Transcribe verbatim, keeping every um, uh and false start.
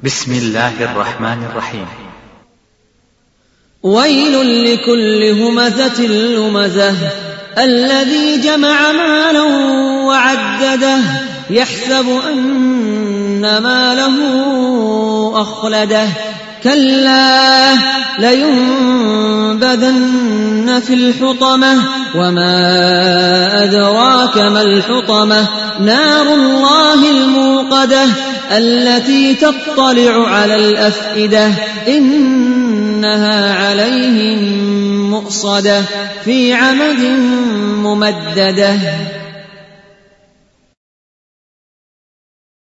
بسم الله الرحمن الرحيم. ويل لكل همزة لمزة الذي جمع مالا وعدده يحسب أن ماله أخلده كلا لينبذن في الحطمة وما أدراك ما الحطمة نار الله الموقدة التي تطلع على الأفئدة إنها عليهم مؤصدة في عمد ممددة.